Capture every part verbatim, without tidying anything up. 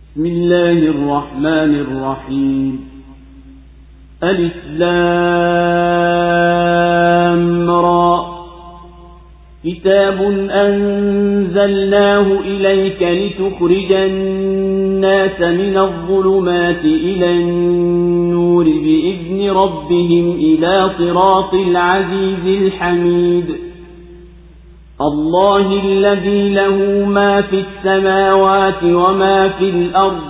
بسم الله الرحمن الرحيم ألف لام را كتاب أنزلناه إليك لتخرج الناس من الظلمات إلى النور بإذن ربهم إلى صراط العزيز الحميد الله الذي له ما في السماوات وما في الأرض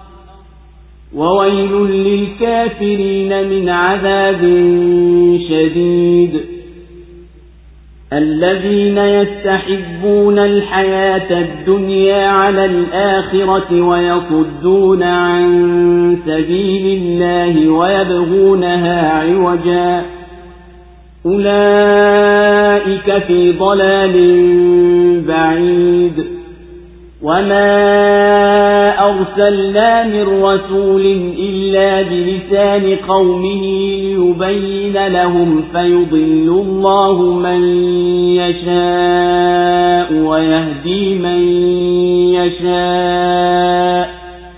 وويل للكافرين من عذاب شديد الذين يستحبون الحياة الدنيا على الآخرة ويصدون عن سبيل الله ويبغونها عوجا أولئك في ضلال بعيد وما أرسلنا من رسول إلا بلسان قومه ليبين لهم فيضل الله من يشاء ويهدي من يشاء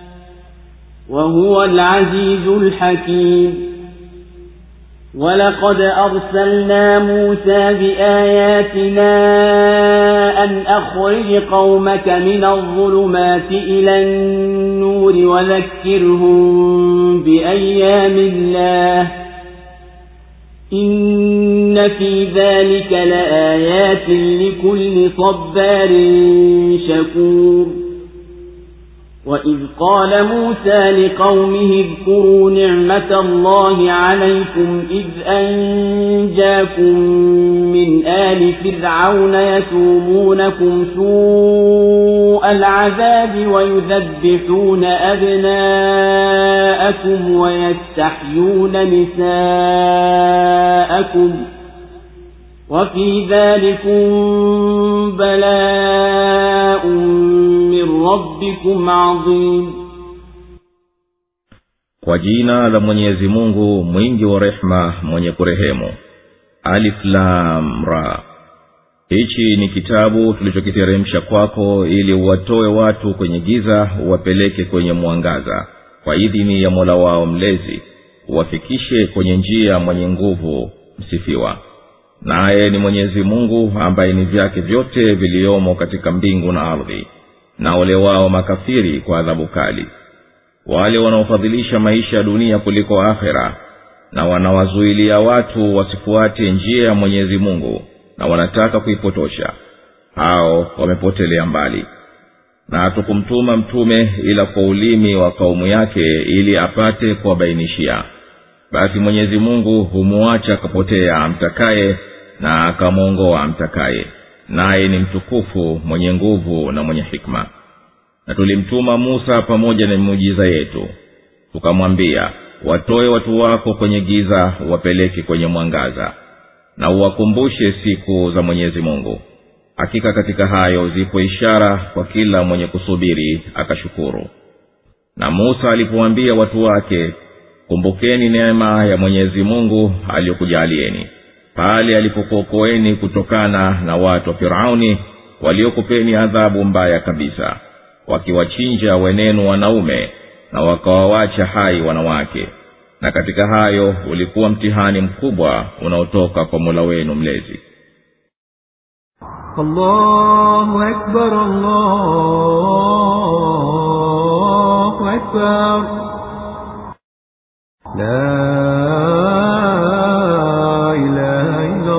وهو العزيز الحكيم ولقد أرسلنا موسى بآياتنا أن أخرج قومك من الظلمات إلى النور وذكرهم بأيام الله إن في ذلك لآيات لكل صبار شكور وإذ قال موسى لقومه اذكروا نعمة الله عليكم إذ أنجاكم من آل فرعون يسومونكم سوء العذاب ويذبحون أبناءكم ويستحيون نساءكم وفي ذلكم بلاء من ربكم عظيم. Kwa jina la Mwenyezi Mungu mwingi wa rehema mwenye kurehemu. Alif Lam Ra. Hichi ni kitabu tulichokiteremsha kwako ili uwatoe watu kwenye giza uwapeleke kwenye mwangaza kwa idhini ya Mola wao mlezi, uwafikishe kwenye njia mwenye nguvu msifiwa. Naye ni Mwenyezi Mungu ambaye ni vyake vyote viliomo katika mbingu na ardhi, na ole wao makafiri kwa adhabu kali. Wale wanaofadhilisha maisha ya dunia kuliko akhera, na wanawazuilia watu wasifuate njia ya Mwenyezi Mungu na wanataka kuipotosha, hao wamepotelea mbali. Na hatukumtuma mtume ila kwa ulimi wa kaumu yake ili apate kuwabainishia. Basi Mwenyezi Mungu humuacha akapotea amtakaye na akamuongoa amtakaye, naye ni mtukufu mwenye nguvu na mwenye hikma. Na tulimtuma Musa pamoja na muujiza yetu, tukamwambia watoe watu wako kwenye giza wapeleke kwenye mwangaza, na uwakumbushe siku za Mwenyezi Mungu. Hakika katika hayo zipo ishara kwa kila mwenye kusubiri akashukuru. Na Musa alipowaambia watu wake, kumbukeni neema ya Mwenyezi Mungu aliyokujalieni pale alipokuokoeni kutokana na watu wa Firauni waliokupeni adhabu mbaya kabisa, wakiwachinja wenenu wanaume na wakawawacha hai wanawake. Na katika hayo ulikuwa mtihani mkubwa unaotoka kwa Mola wenu mlezi. Allahu Akbar, Allahu Akbar, La ilaha illa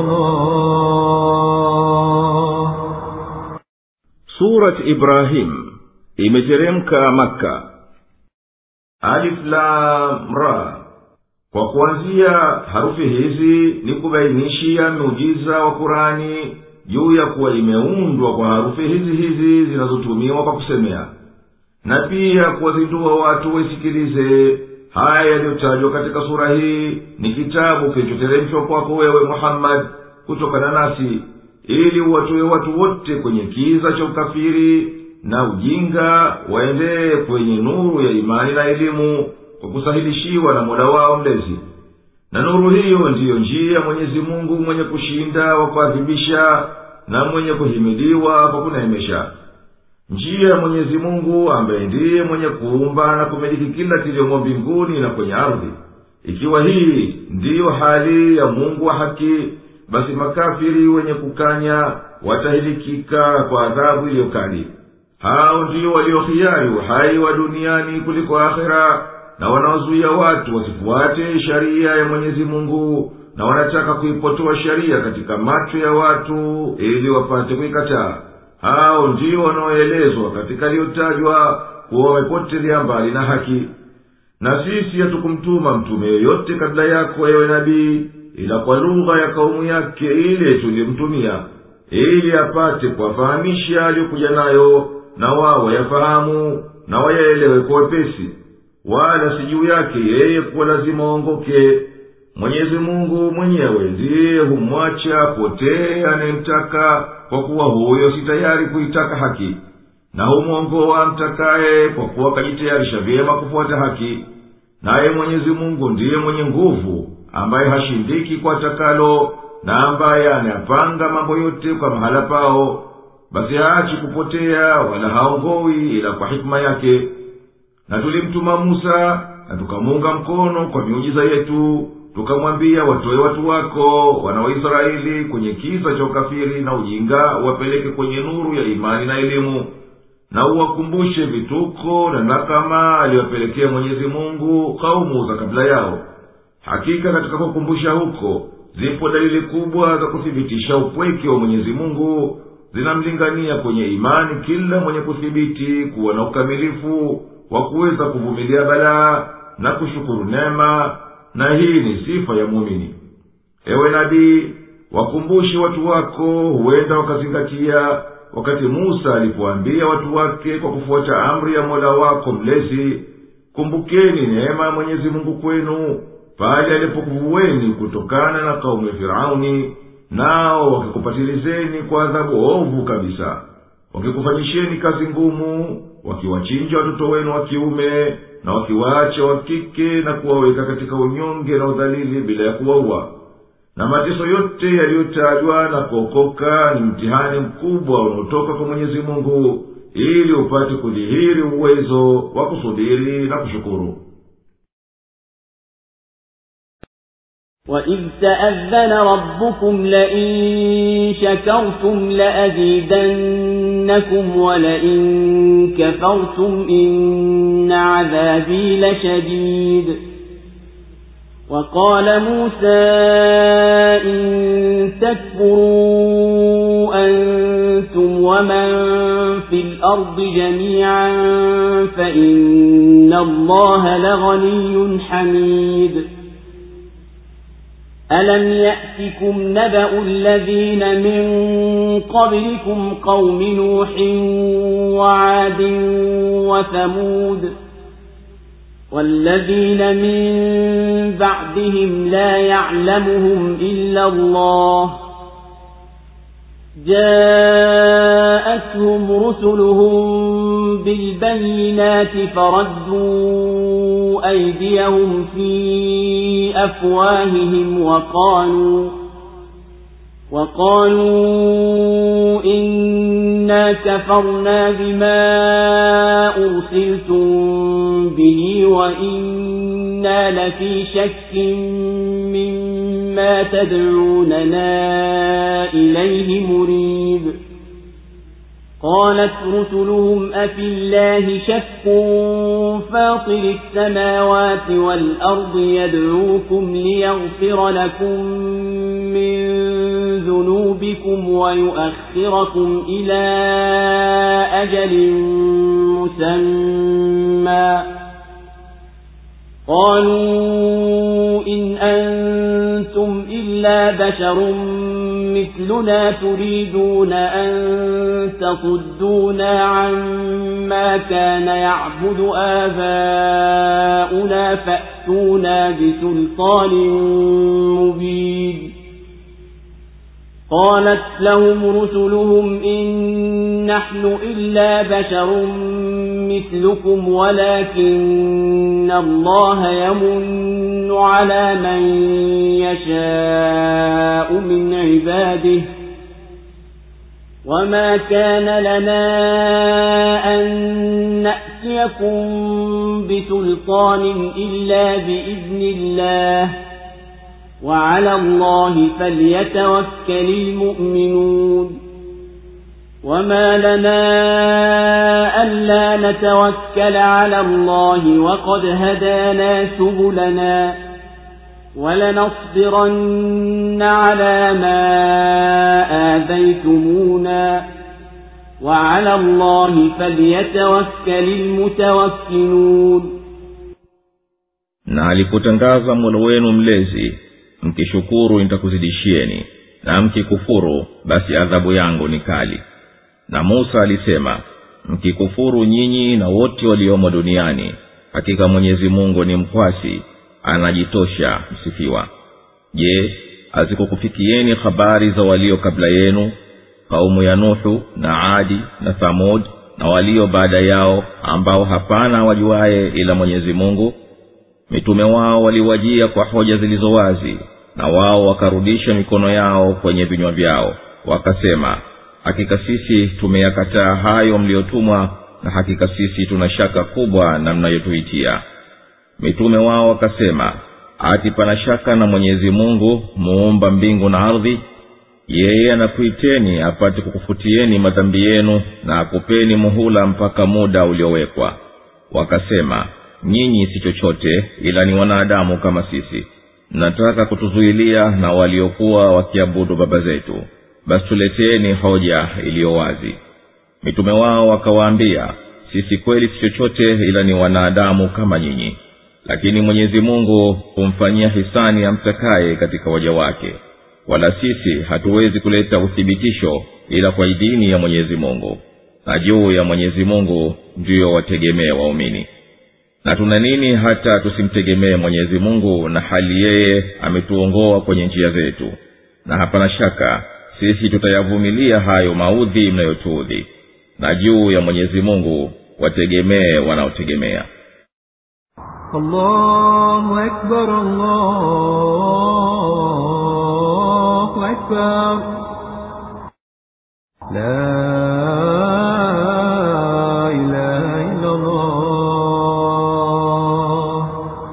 Allah. Surat Ibrahim imeteremka Makka. Alif Lam Ra. Kwa kuanzia harufi hizi ni kubainishia muujiza wa Qur'ani juu ya kuwa imeundwa kwa harufi hizi hizi zinazotumiwa kwa kusemea, na pia kuwazindua watu waisikilize. Haya yaliyotajwa katika sura hii ni kitabu kilichoteremshwa kwako wewe Muhammad kutokana nasi, ili uwatoe watu wote kwenye kiza cha ukafiri na ujinga waendee kwenye nuru ya imani na elimu kwa kusahilishiwa na Mola wao mlezi. Na nuru hiyo ndiyo njia Mwenyezi Mungu mwenye kushinda wa kuadhibisha na mwenye kuhimidiwa kwa kuneemesha. njia ya Mwenyezi Mungu ambaye ndiye mwenye kuumba na kumiliki kila kiliomo mbinguni na kwenye ardhi. Ikiwa hii ndiyo hali ya Mungu wa haki, basi makafiri wenye kukanya watahilikika kwa adhabu iliyokali. Hao ndio waliohiari uhai wa duniani kuliko akhera, na wanaozuia watu wasifuate sharia ya Mwenyezi Mungu, na wanataka kuipotoa sharia katika macho ya watu ili wapate kuikataa. Hao ndio wanaoelezwa katika liyotajwa kuwa wamepotelea mbali na haki. Na sisi hatukumtuma mtume yoyote kabla yako, ewe nabii, ila kwa lugha ya kaumu yake ile tulimtumia, ili apate kuwafahamisha aliyokuja nayo, na wao yafahamu na wayaelewe kwa wepesi. Wala si juu yake yeye kuwa lazima waongoke. Mwenyezi Mungu mwenyewe ndiye humwacha potee anayemtaka, kwa kuwa huyo si tayari kuitaka haki, na humwongoa mtakaye kwa kuwa kajitayarisha vyema kufuata haki. Naye Mwenyezi Mungu ndiye mwenye nguvu, ambaye hashindiki kwa takalo, na ambaye anayapanga mambo yote kwa mahala pao. Basi haachi kupotea wala haongoi ila kwa hikma yake. Na tulimtuma Musa, na tukamunga mkono kwa miujiza yetu, tukamwambia watoe watu wako wana wa Israeli kwenye kisa cha ukafiri na ujinga, wapeleke kwenye nuru ya imani na elimu, na uwakumbushe vituko na nakama aliyopelekea Mwenyezi Mungu kaumu za kabla yao. Hakika katika kukumbusha huko zipo dalili kubwa za kuthibitisha upweke wa Mwenyezi Mungu, zinamlingania kwenye imani kila mwenye kuthibiti kuwa na ukamilifu wa kuweza kuvumilia balaa na kushukuru neema, na hii ni sifa ya muumini. Ewe nabii, wakumbushe watu wako, huenda wakazingatia wakati Musa alipoambia watu wake kwa kufuata amri ya Mola wako mlezi. Kumbukeni neema ya Mwenyezi Mungu kwenu pale alipokuvueni kutokana na kaumu ya Firauni, nao wakikupatilizeni kwa adhabu ovu kabisa, wakikufanyisheni kazi ngumu, wakiwachinja watoto wenu wa kiume na wakiwaacha wa kike, na kuwaweka katika unyonge na udhalili bila ya kuwaua. Na mateso yote yaliyotajwa na kuokoka ni mtihani mkubwa unaotoka kwa Mwenyezi Mungu, ili upate kudhihiri uwezo wa kusubiri na kushukuru. وَإِذْ تَأَذَّنَ رَبُّكُمْ لَئِن شَكَرْتُمْ لَأَزِيدَنَّكُمْ وَلَئِن كَفَرْتُمْ إِنَّ عَذَابِي لَشَدِيدٌ. وَقَالَ مُوسَى إِن تَكْفُرُوا أَنتُمْ وَمَن فِي الْأَرْضِ جَمِيعًا فَإِنَّ اللَّهَ لَغَنِيٌّ حَمِيدٌ. أَلَمْ يَأْتِكُمْ نَبَأُ الَّذِينَ مِنْ قَبْلِكُمْ قَوْمِ نُوحٍ وَعَادٍ وَثَمُودَ وَالَّذِينَ مِنْ بَعْدِهِمْ لَا يَعْلَمُهُمْ إِلَّا اللَّهُ جَاءَتْهُمْ رُسُلُهُم بِالْبَيِّنَاتِ فَرَدُّوا أَيْدِيَهُمْ فِي أَفْوَاهِهِمْ وَقَالُوا وَقَالُوا إِنَّا كَفَرْنَا بِمَا أُرْسِلْتُم بِهِ وَإِنَّا لَفِي شَكٍّ مِّمَّا تَدْعُونَنَا إِلَيْهِ مُرِيبٍ. قالت رسلهم أفي الله شك فاطر السماوات والأرض يدعوكم ليغفر لكم من ذنوبكم ويؤخركم إلى أجل مسمى. قالوا إن أنتم إلا بشر مثلنا تريدون أن تصدونا عما كان يعبد آباؤنا فأتونا بسلطان مبين. قالت لهم رسلهم إن نحن إلا بشر مثلكم ولكن الله يمن على من يشاء من عباده وما كان لنا أن نأتيكم بسلطان إلا بإذن الله وعلى الله فليتوكل المؤمنون وما لنا ألا نتوكل على الله وقد هدانا سبلنا ولنصبرن على ما آذيتمونا وعلى الله فليتوكل المتوكلون. Na alipotangaza Mola wenu mlezi, mkishukuru nitakuzidishieni, na mkikufuru basi adhabu yangu ni kali. Na Musa alisema, mkikufuru nyinyi na wote waliomo duniani, hakika Mwenyezi Mungu ni mkwasi, anajitosha msifiwa. Je, hazikukufikieni habari za walio kabla yenu, kaumu ya Nuhu na Adi na Thamud na walio baada yao, ambao hapana wajuaye ila Mwenyezi Mungu? Mitume wao waliwajia kwa hoja zilizo wazi, na wao wakarudisha mikono yao kwenye vinywa vyao, wakasema, hakika sisi tumeyakataa hayo mliotumwa, na hakika sisi tuna shaka kubwa na mnayotuitia. Mitume wao wakasema, ati pana shaka na Mwenyezi Mungu muumba mbingu na ardhi? Yeye anakuiteni apate kukufutieni madhambi yenu na akupeni muhula mpaka muda uliowekwa. Wakasema, nyinyi si chochote ila ni wanadamu kama sisi, mnataka kutuzuilia na waliokuwa wakiabudu baba zetu, basi tuleteeni hoja iliyo wazi. Mitume wao wakawaambia, sisi kweli si chochote ila ni wanadamu kama nyinyi, lakini Mwenyezi Mungu humfanyia hisani amtakaye katika waja wake, wala sisi hatuwezi kuleta uthibitisho ila kwa idhini ya Mwenyezi Mungu, na juu ya Mwenyezi Mungu ndio wategemee waumini. Na tuna nini hata tusimtegemee Mwenyezi Mungu, na hali yeye ametuongoa kwenye njia zetu, na hapana shaka sisi tutayavumilia hayo maudhi mnayotuudhi, na juu ya Mwenyezi Mungu wategemee wanaotegemea. Allahu Akbar, Allahu Akbar, la ilaha illa Allah.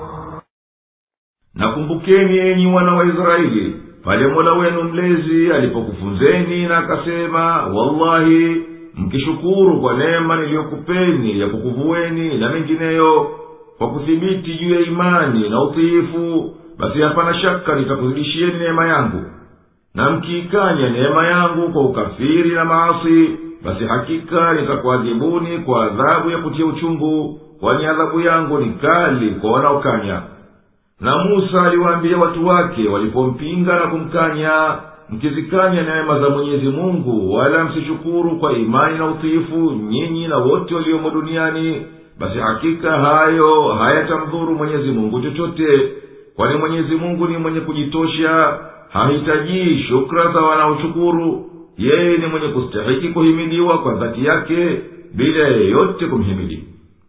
Nakumbukeni enyi wana wa Israeli, pale Mola wenu mlezi alipokufunzeni na akasema, wallahi mkishukuru kwa neema niliyokupeni ya kukuvueni na mengineyo, kwa kuthibiti juu ya imani na utiifu, basi hapana shaka nitakuzidishieni neema yangu. Na mkiikanya neema yangu kwa ukafiri na maasi, basi hakika nitakuadhibuni kwa adhabu ya kutia uchungu, kwani adhabu yangu ni kali kwa wanaokanya. Na Musa aliwaambia watu wake walipompinga na kumkanya, mkizikanya neema za Mwenyezi Mungu wala msishukuru kwa imani na utiifu nyinyi na wote waliomo duniani, basi hakika hayo hayatamdhuru Mwenyezi Mungu chochote, kwani Mwenyezi Mungu ni mwenye kujitosha, hahitaji shukra za wanaoshukuru. Yeye ni mwenye kustahiki kuhimidiwa kwa dhati yake bila yeyote kumhimidi.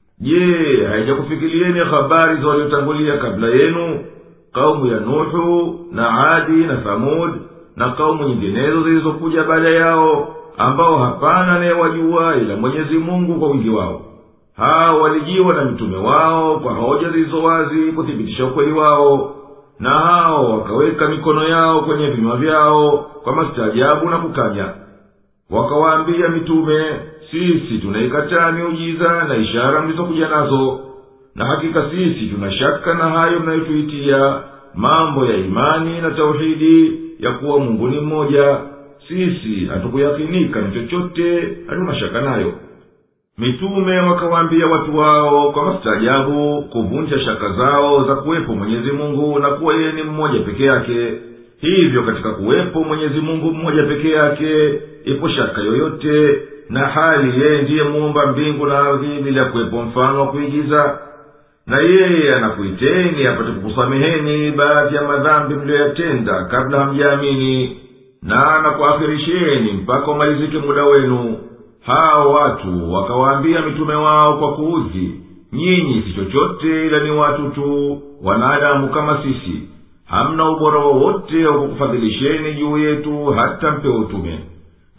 Je, haijakufikirieni habari za waliotangulia kabla yenu, kaumu ya Nuhu na Adi na Thamud na kaumu nyinginezo zilizokuja baada yao, ambao hapana anayewajua ila Mwenyezi Mungu kwa wingi wao? Hao walijiwa na mitume wao kwa hoja zilizo wazi kuthibitisha ukweli wao, na hao wakaweka mikono yao kwenye vinywa vyao kwa mastaajabu na kukanya. Wakawaambia mitume, sisi tunaikataa miujiza na ishara mlizokuja nazo, na hakika sisi tunashaka na hayo mnayotuitia, mambo ya imani na tauhidi ya kuwa Mungu ni mmoja. Sisi hatukuyakinika ni chochote, hatuna shaka nayo. Mitume wakawaambia watu wao kwa mastaajabu kuvunja shaka zao za kuwepo Mwenyezi Mungu na kuwa yeye ni mmoja peke yake. Hivyo katika kuwepo Mwenyezi Mungu mmoja peke yake ipo shaka yoyote, na hali yeye ndiye muumba mbingu na ardhi bila kuwepo mfano wa kuigiza. Na yeye anakuiteni apate kukusameheni baadhi ya madhambi mliyoyatenda kabla hamjaamini, na anakuakhirisheni mpaka umalizike muda wenu. Hao watu wakawaambia mitume wao kwa kuudhi, nyinyi si chochote ila ni watu tu, wanadamu kama sisi, hamna ubora wowote wa kukufadhilisheni juu yetu hata mpewe utume.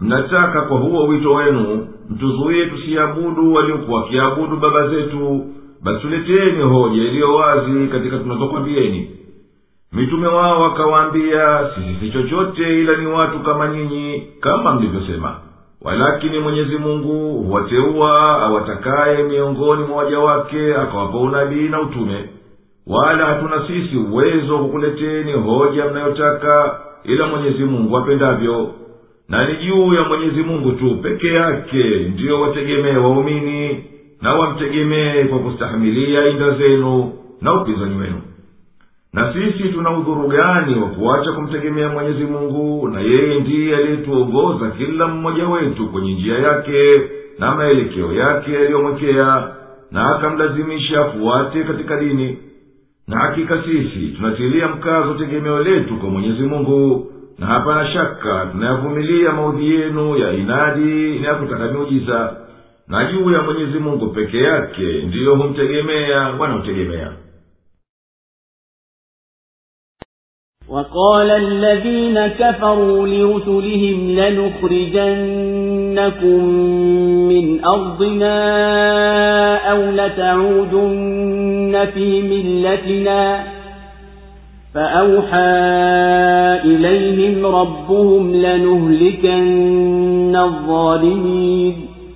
mnataka kwa huo wito wenu mtuzuie tusiabudu waliokuwa wakiabudu baba zetu, basi tuleteni hoja iliyo wazi katika tunazokwambieni. Mitume wao wakawaambia, sisi si chochote ila ni watu kama nyinyi, kama mlivyosema. Walakini Mwenyezi Mungu huwateua awatakaye miongoni mwa waja wake, akawapa unabii na utume. Wala hatuna sisi uwezo kukuleteni hoja mnayotaka, ila Mwenyezi Mungu apendavyo. Na ni juu ya Mwenyezi Mungu tu peke yake ndiyo wategemee waumini, na wamtegemee kwa kustahimilia inda zenu na upinzani wenu. Na sisi tuna udhuru gani wa kuacha kumtegemea Mwenyezi Mungu, na yeye ndiye aliyetuongoza kila mmoja wetu kwenye njia yake na maelekeo yake aliyomwekea, na akamlazimisha afuate katika dini. Na hakika sisi tunatilia mkazo tegemeo letu kwa Mwenyezi Mungu, na hapana shaka tunayavumilia maudhi yenu ya inadi na ya kutaka miujiza. Na juu ya Mwenyezi Mungu peke yake ndiyo humtegemea wanaotegemea. وقال الذين كفروا لرسلهم لنخرجنكم من أرضنا أو لتعودن في ملتنا فأوحى إليهم ربهم لنهلكن الظالمين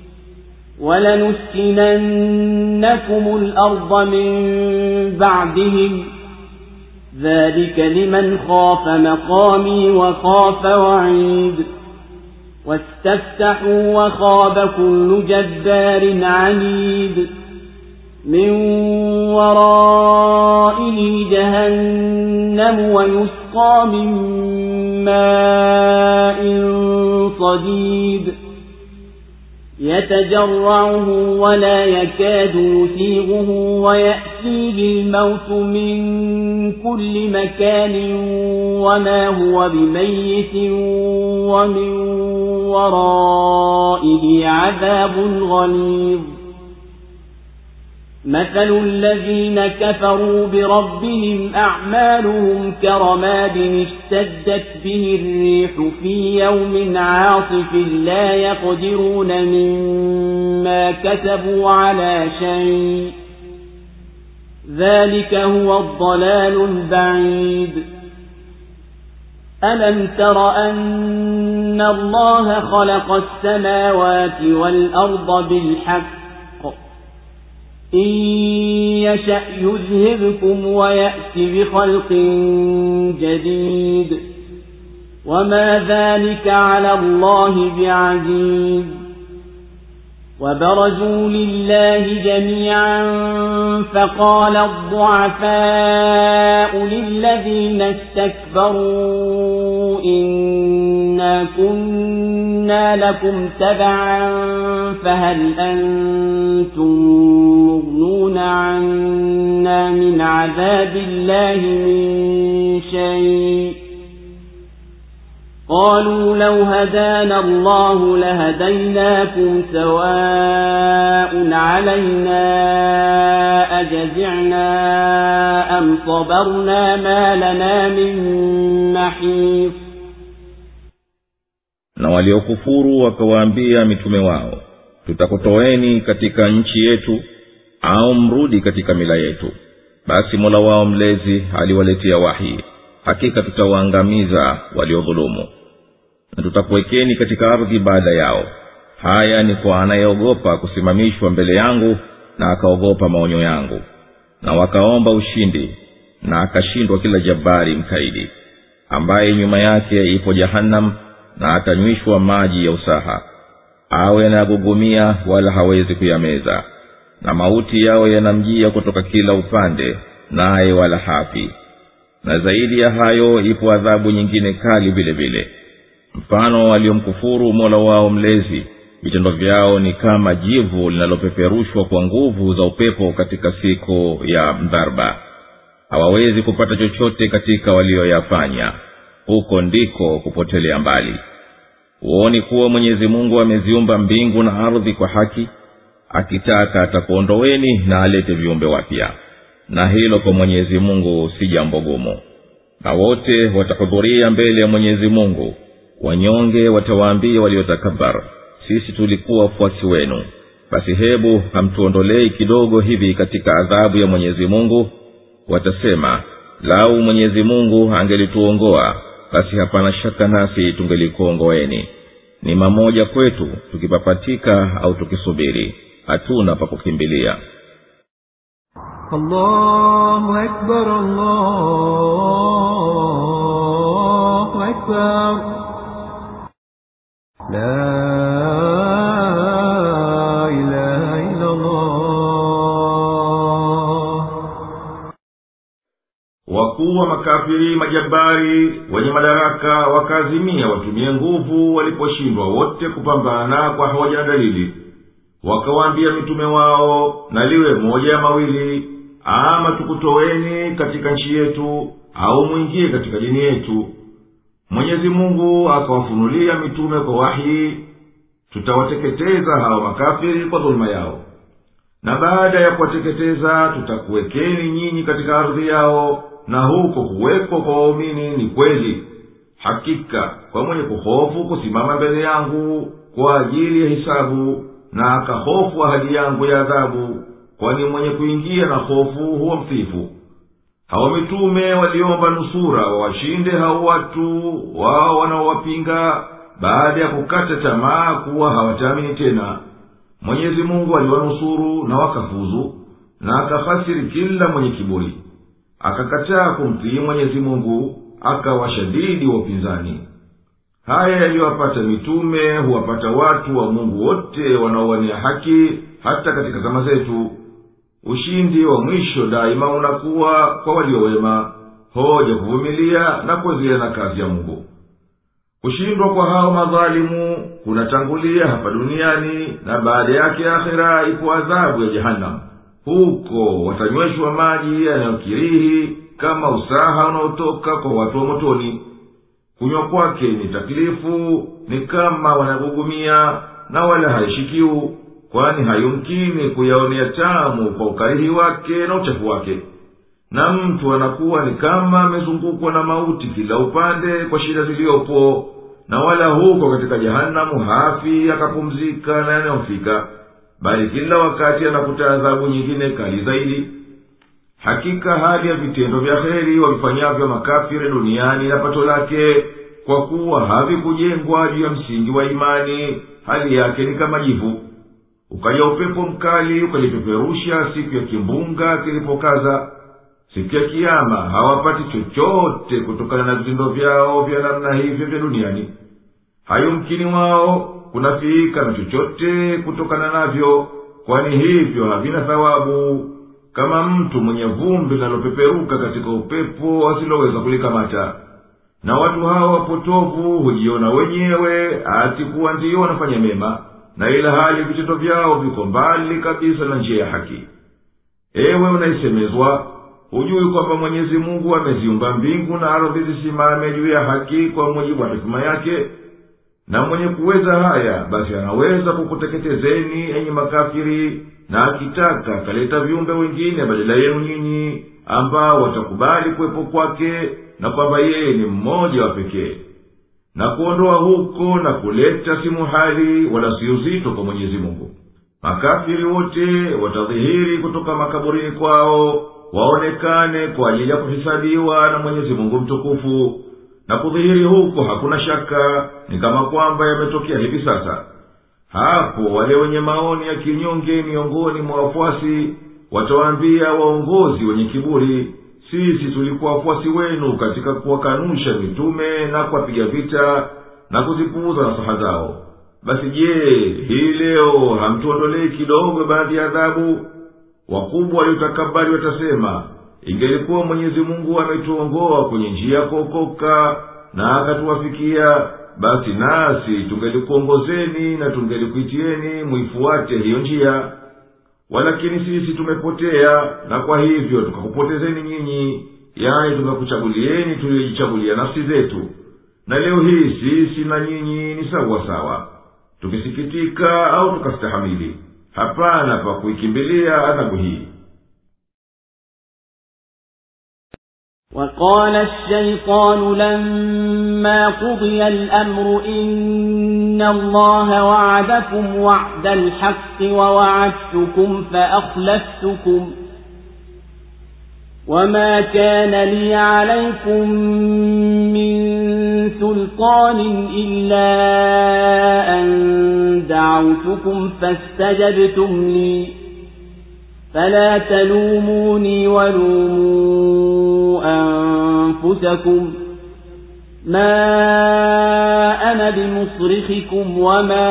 ولنسكننكم الأرض من بعدهم ذلك لمن خاف مقامي وخاف وعيد واستفتحوا وخاب كل جبار عنيد من ورائه جهنم ويسقى من ماء صديد يتجرعه ولا يكاد يسيغه ويأتيه الموت من كل مكان وما هو بميت ومن ورائه عذاب غليظ مثل الذين كفروا بربهم أعمالهم كرماد اشتدت به الريح في يوم عاصف لا يقدرون مما كسبوا على شيء ذلك هو الضلال البعيد ألم تر أن الله خلق السماوات والأرض بالحق إن يشأ يذهبكم ويأتي بخلق جديد وما ذلك على الله بعزيز وبرزوا لله جميعا فقال الضعفاء للذين استكبروا إنا كنا لكم تبعا فهل أنتم مغنون عنا من عذاب الله من شيء قالوا لو هدانا الله لهديناكم سواء علينا أجزعنا أم صبرنا ما لنا من محيص. Na waliokufuru wakawaambia mitume wao, tutakutoeni katika nchi yetu au mrudi katika mila yetu. Basi Mola wao mlezi aliwaletea wahi, hakika tutawaangamiza waliodhulumu na tutakuwekeni katika ardhi baada yao. Haya ni kwa anayeogopa kusimamishwa mbele yangu na akaogopa maonyo yangu. Na wakaomba ushindi na akashindwa kila jabari mkaidi, ambaye nyuma yake ipo jahannam na atanywishwa maji ya usaha, awe na gugumia wala hawezi kuyameza, na mauti yao yanamjia kutoka kila upande naye wala hafi. Na zaidi ya hayo ipo adhabu nyingine kali vile vile. Mfano waliomkufuru Mola wao mlezi, vitendo vyao ni kama jivu linalopeperushwa kwa nguvu za upepo katika siku ya mdharba. Hawawezi kupata chochote katika walioyafanya, huko ndiko kupotelea mbali. Uoni kuwa Mwenyezi Mungu ameziumba mbingu na ardhi kwa haki? Akitaka atakuondoweni na alete viumbe wapya, na hilo kwa Mwenyezi Mungu si jambo gumu. Na wote watahudhuria mbele ya Mwenyezi Mungu, wanyonge watawaambia waliotakabar, sisi tulikuwa wafuasi wenu, basi hebu hamtuondolei kidogo hivi katika adhabu ya Mwenyezi Mungu. Watasema, lau Mwenyezi Mungu angelituongoa, basi hapana shaka nasi tungelikuongoeni. Ni mamoja kwetu tukipapatika au tukisubiri, hatuna pa kukimbilia. Allahu Akbar, Allahu Akbar. La ilaha illa Allah. Wakuu wa makafiri majabari wenye madaraka wakazimia watumie nguvu waliposhindwa wote kupambana kwa hoja na dalili. Wakawaambia mitume wao, na liwe moja ya mawili, ama tukutoweni katika nchi yetu au mwingie katika dini yetu. Mwenyezi Mungu akawafunulia mitume kwa wahi, tutawateketeza hao makafiri kwa dhulma yao, na baada ya kuwateketeza tutakuwekeni nyinyi katika ardhi yao, na huko kuwekwa kwa waumini ni kweli. Hakika kwa mwenye kuhofu kusimama mbele yangu kwa ajili ya hisabu, na akahofu ahadi yangu ya adhabu, kwani mwenye kuingia na hofu huwa mfifu. Hao mitume waliomba nusura wawashinde hao watu wao wanaowapinga, baada ya kukata tamaa kuwa hawataamini tena. Mwenyezi Mungu aliwanusuru na wakafuzu, na akafasiri kila mwenye kiburi. Akakataa kumtii Mwenyezi Mungu, akawashadidi wa upinzani. Haya yaliyowapata mitume huwapata watu wa Mungu wote wanaowania haki, hata katika zama zetu. Ushindi wa mwisho daima unakuwa kwa waliowema, hoja kuvumilia na kuendelea na kazi ya Mungu. Kushindwa kwa hao madhalimu kunatangulia hapa duniani, na baada yake akhera ipo adhabu ya Jahannam. Huko watanyweshwa maji yanayokirihi kama usaha unaotoka kwa watu wa motoni. Kunywa kwake ni taklifu, ni kama wanagugumia, na wala haishikiu, kwani hayumkini kuyaonea tamu kwa ukarihi wake na uchafu wake. Na mtu anakuwa ni kama amezungukwa na mauti kila upande kwa shida ziliopo, na wala huko katika Jahanamu hafi akapumzika na yanayomfika, bali kila wakati anakuta adhabu nyingine kali zaidi. Hakika hali ya vitendo vya kheri wavifanyavyo makafiri duniani na pato lake, kwa kuwa havikujengwa juu ya msingi wa imani, hali yake ni kama jivu. Ukaja upepo mkali ukalipeperusha siku ya kimbunga kilipokaza. Siku ya Kiyama hawapati chochote kutokana na vitendo vyao vya namna hivyo vya duniani. Hayumkini wao kunafiika na chochote kutokana navyo, kwani hivyo havina thawabu, kama mtu mwenye vumbi linalopeperuka katika upepo asiloweza kulikamata. Na watu hao wapotovu hujiona wenyewe ati kuwa ndio wanafanya mema, na ila hali vitendo vyao viko mbali kabisa na njia ya haki. Ewe unaisemezwa, hujui kwamba Mwenyezi Mungu ameziumba mbingu na ardhi zisimame juu ya haki kwa mujibu wa hikima yake? Na mwenye kuweza haya, basi anaweza kukuteketezeni enyi makafiri, na akitaka kaleta viumbe wengine badala yenu nyinyi, ambao watakubali kuwepo kwake na kwamba yeye ni mmoja wa pekee. Na kuondoa huko na kuleta si muhali wala si uzito kwa Mwenyezi Mungu. Makafiri wote watadhihiri kutoka makaburini kwao, waonekane kwa ajili ya kuhisabiwa na Mwenyezi Mungu mtukufu. Na kudhihiri huko hakuna shaka, ni kama kwamba yametokea hivi sasa. Hapo wale wenye maoni ya kinyonge miongoni mwa wafuasi watawaambia waongozi wenye kiburi, sisi tulikuwa wafuasi wenu katika kuwakanusha mitume na kuwapiga vita na kuzipuuza nasaha zao. Basi je, hii leo hamtuondolei kidogo baadhi ya adhabu? Wakubwa waliotakabari watasema, ingelikuwa Mwenyezi Mungu ametuongoa kwenye njia kuokoka na akatuwafikia, basi nasi tungelikuongozeni na tungelikuitieni muifuate hiyo njia. Walakini sisi tumepotea, na kwa hivyo tukakupotezeni nyinyi, yani tukakuchagulieni tuliyojichagulia nafsi zetu. Na leo hii sisi na nyinyi ni sawa sawa, tukisikitika au tukastahamili, hapana pa kuikimbilia adhabu hii. وقال الشيطان لما قضي الأمر إن الله وعدكم وعد الحق ووعدتكم فأخلفتكم وما كان لي عليكم من سلطان إلا أن دعوتكم فاستجبتم لي فلا تلوموني ولوموا أنفسكم ما أنا بمصرخكم وما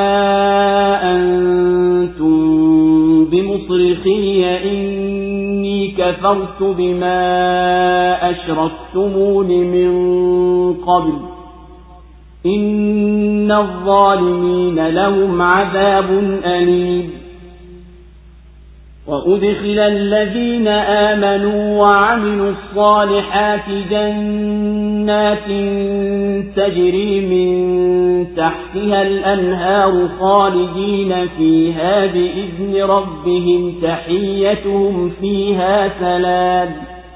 أنتم بمصرخي إني كفرت بما أشركتمون من قبل إن الظالمين لهم عذاب أليم وأدخل الذين آمنوا وعملوا الصالحات جنات تجري من تحتها الأنهار خالدين فيها بإذن ربهم تحيتهم فيها سلام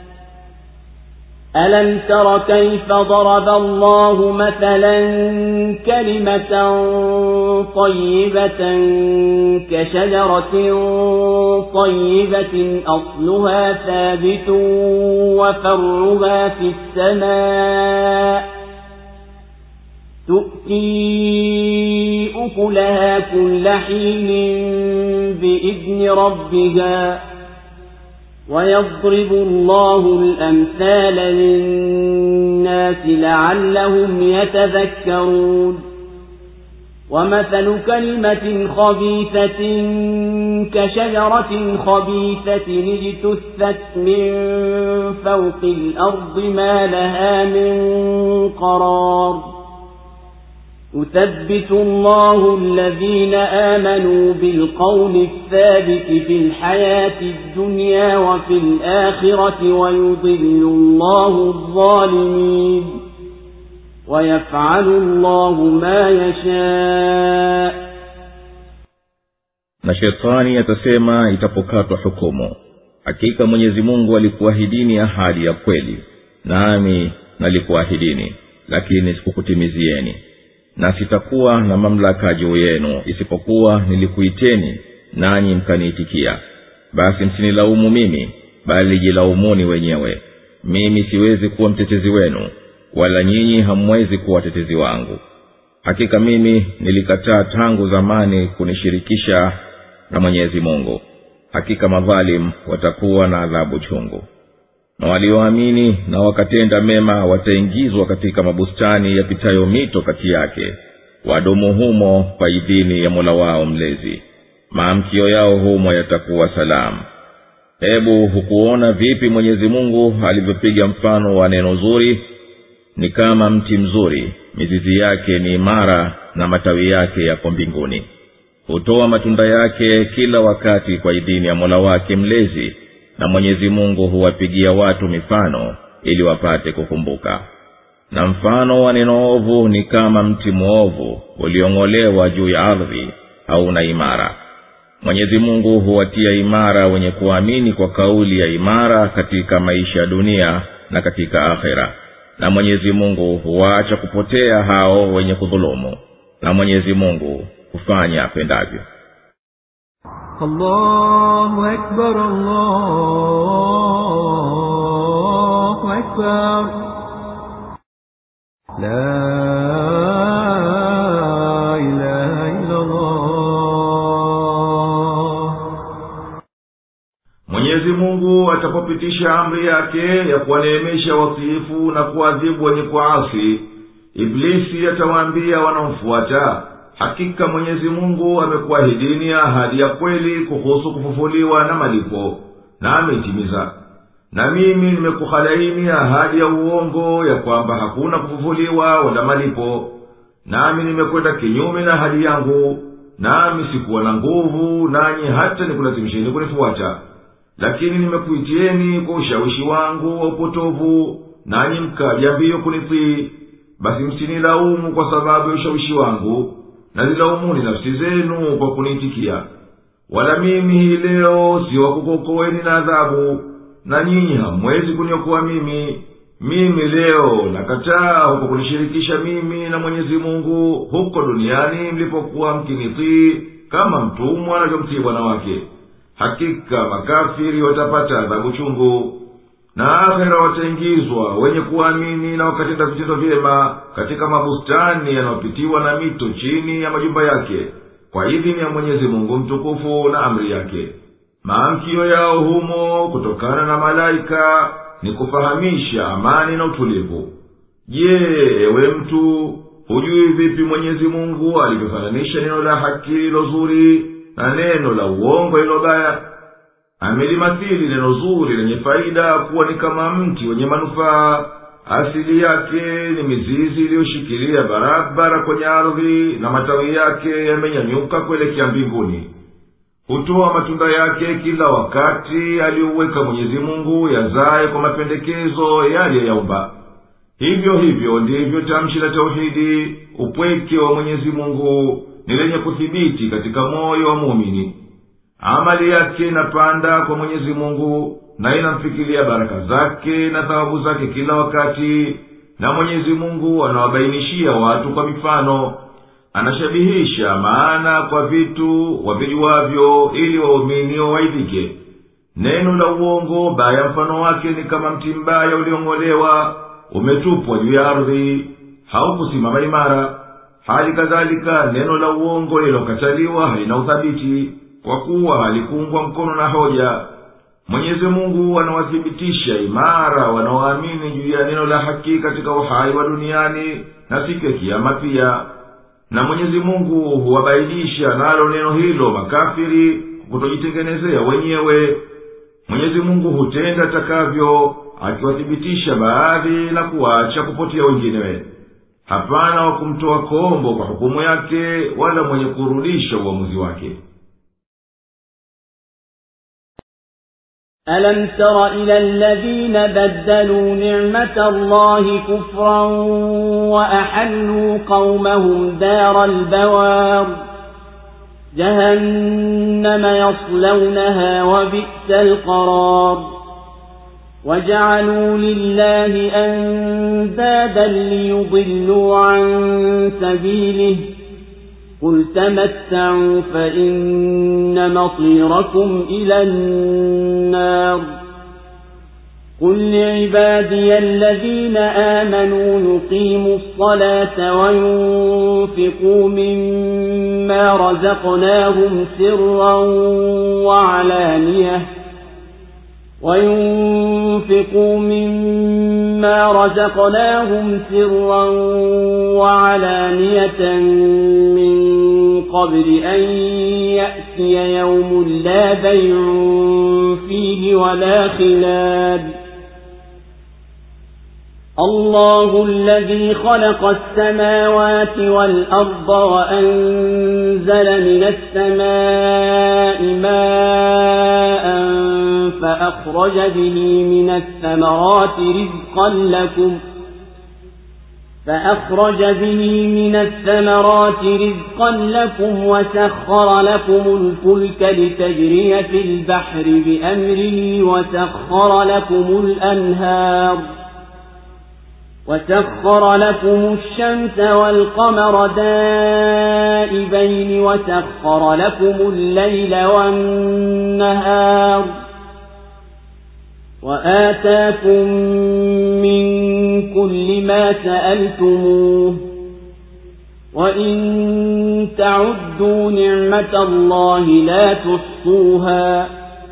ألم تر كيف ضرب الله مثلا كلمة طيبة كشجرة طيبة أصلها ثابت وفرعها في السماء تؤتي أكلها كل حين بإذن ربها ويضرب الله الأمثال للناس لعلهم يتذكرون ومثل كلمة خبيثة كشجرة خبيثة اجتثت من فوق الأرض ما لها من قرار يثبت الله الذين آمنوا بالقول الثابت في الحياة الدنيا وفي الآخرة ويضل الله الظالمين ويفعل الله ما يشاء. na shetani atasema itapokatwa hukumu, hakika Mwenyezi Mungu alikuahidini ahadi ya kweli, nami nalikuahidini lakini sikukutimizieni, na sitakuwa na mamlaka juu yenu isipokuwa nilikuiteni nanyi mkaniitikia. Basi msinilaumu mimi, bali jilaumuni wenyewe. Mimi siwezi kuwa mtetezi wenu, wala nyinyi hamwezi kuwa watetezi wangu. Hakika mimi nilikataa tangu zamani kunishirikisha na Mwenyezi Mungu. Hakika madhalim watakuwa na adhabu chungu. Na walioamini na wakatenda mema wataingizwa katika mabustani yapitayo mito kati yake, wadumu humo kwa idhini ya Mola wao mlezi. Maamkio yao humo yatakuwa salamu. Hebu hukuona vipi Mwenyezi Mungu alivyopiga mfano wa neno zuri? Ni kama mti mzuri, mizizi yake ni imara na matawi yake yako mbinguni. Hutoa matunda yake kila wakati kwa idhini ya Mola wake mlezi, na Mwenyezi Mungu huwapigia watu mifano ili wapate kukumbuka. Na mfano wa neno ovu ni kama mti mwovu uliong'olewa juu ya ardhi, hauna imara. Mwenyezi Mungu huwatia imara wenye kuamini kwa kauli ya imara katika maisha ya dunia na katika akhera, na Mwenyezi Mungu huacha kupotea hao wenye kudhulumu, na Mwenyezi Mungu hufanya apendavyo. الله أكبر الله أكبر لا إله إلا الله. Mwenyezi Mungu atapopitisha amri yake ya kuwaneemesha watiifu na kuadhibu wenye kuasi, Iblisi atawaambia wanaomfuata, hakika Mwenyezi Mungu amekuahidini ahadi ya kweli kuhusu kufufuliwa na malipo, na ameitimiza. Na mimi nimekukhalaini ahadi ya uongo ya kwamba hakuna kufufuliwa wala malipo. Nami nimekwenda kinyume na ahadi yangu, nami sikuwa na nguvu nanyi hata nikulazimisheni kunifuata. Lakini nimekuitieni kwa ushawishi wangu wa upotovu, nanyi mkaja mbio kunitii. Basi msinilaumu kwa sababu ya ushawishi wangu, na zilaumuni nafsi zenu kwa kuniitikia. Wala mimi hii leo si wakukokoeni na adhabu, na nyinyi hamwezi kuniokoa mimi. mimi leo nakataa huko kunishirikisha mimi na Mwenyezi Mungu huko duniani mlipokuwa mkinitii kama mtumwa anavyomtii bwana wake. Hakika makafiri watapata adhabu chungu, na akhera wataingizwa wenye kuamini na wakatenda vitendo vyema katika mabustani yanayopitiwa na mito chini ya majumba yake kwa idhini ya Mwenyezi Mungu mtukufu na amri yake. Maamkio yao humo kutokana na malaika ni kufahamisha amani na utulivu. Je, ewe mtu, hujui vipi Mwenyezi Mungu alivyofananisha neno la haki lilo zuri na neno la uongo lilo baya? Amelimathili neno zuri lenye faida kuwa ni kama mti wenye manufaa. Asili yake ni mizizi iliyoshikilia barabara kwenye ardhi, na matawi yake yamenyanyuka kuelekea mbinguni. Hutoa matunda yake kila wakati aliuweka Mwenyezi Mungu yazae kwa mapendekezo yale yaumba. Hivyo hivyo ndivyo tamshi la tauhidi, upweke wa Mwenyezi Mungu, ni lenye kuthibiti katika moyo wa muumini. Amali yake inapanda kwa Mwenyezi Mungu na inamfikiria baraka zake na thawabu zake kila wakati, na Mwenyezi Mungu anawabainishia watu kwa mifano. Anashabihisha maana kwa vitu wavijuavyo ili waumini waidhike. Neno la uongo baya mfano wake ni kama mti mbaya uliong'olewa, umetupwa juu ya ardhi, haukusimama imara. Hali kadhalika neno la uongo lilokataliwa halina uthabiti, kwa kuwa halikuungwa mkono na hoja. Mwenyezi Mungu anawathibitisha imara wanaoamini juu ya neno la haki katika uhai wa duniani na siku ya kiyama pia. Na Mwenyezi Mungu huwabainisha nalo neno hilo makafiri kutojitengenezea wenyewe. Mwenyezi Mungu hutenda takavyo, akiwathibitisha baadhi na kuacha kupotea wengine. Hapana wa kumtoa kombo kwa hukumu yake, wala mwenye kurudisha uamuzi wake. ألم تر إلى الذين بدلوا نعمة الله كفرا وأحلوا قومهم دار البوار جهنم يصلونها وبئس القرار وجعلوا لله أندادا ليضلوا عن سبيله قل تمتعوا فإن مصيركم إلى النار قل لعبادي الذين آمنوا يقيموا الصلاة وينفقوا مما رزقناهم سرا وعلانية وينفقوا مما رزقناهم سرا وعلانية من قبل أن يأتي يوم لا بيع فيه ولا خلال الله الذي خلق السماوات والأرض وأنزل من السماء ماء فأخرج به من الثمرات رزقا لكم فأخرج به من الثمرات رزقا لكم وسخر لكم الفلك لتجري في البحر بأمره وسخر لكم الأنهار وسخر لكم الشمس والقمر دائبين وسخر لكم الليل والنهار وآتاكم من كل ما سألتموه وإن تعدوا نعمة الله لا تحصوها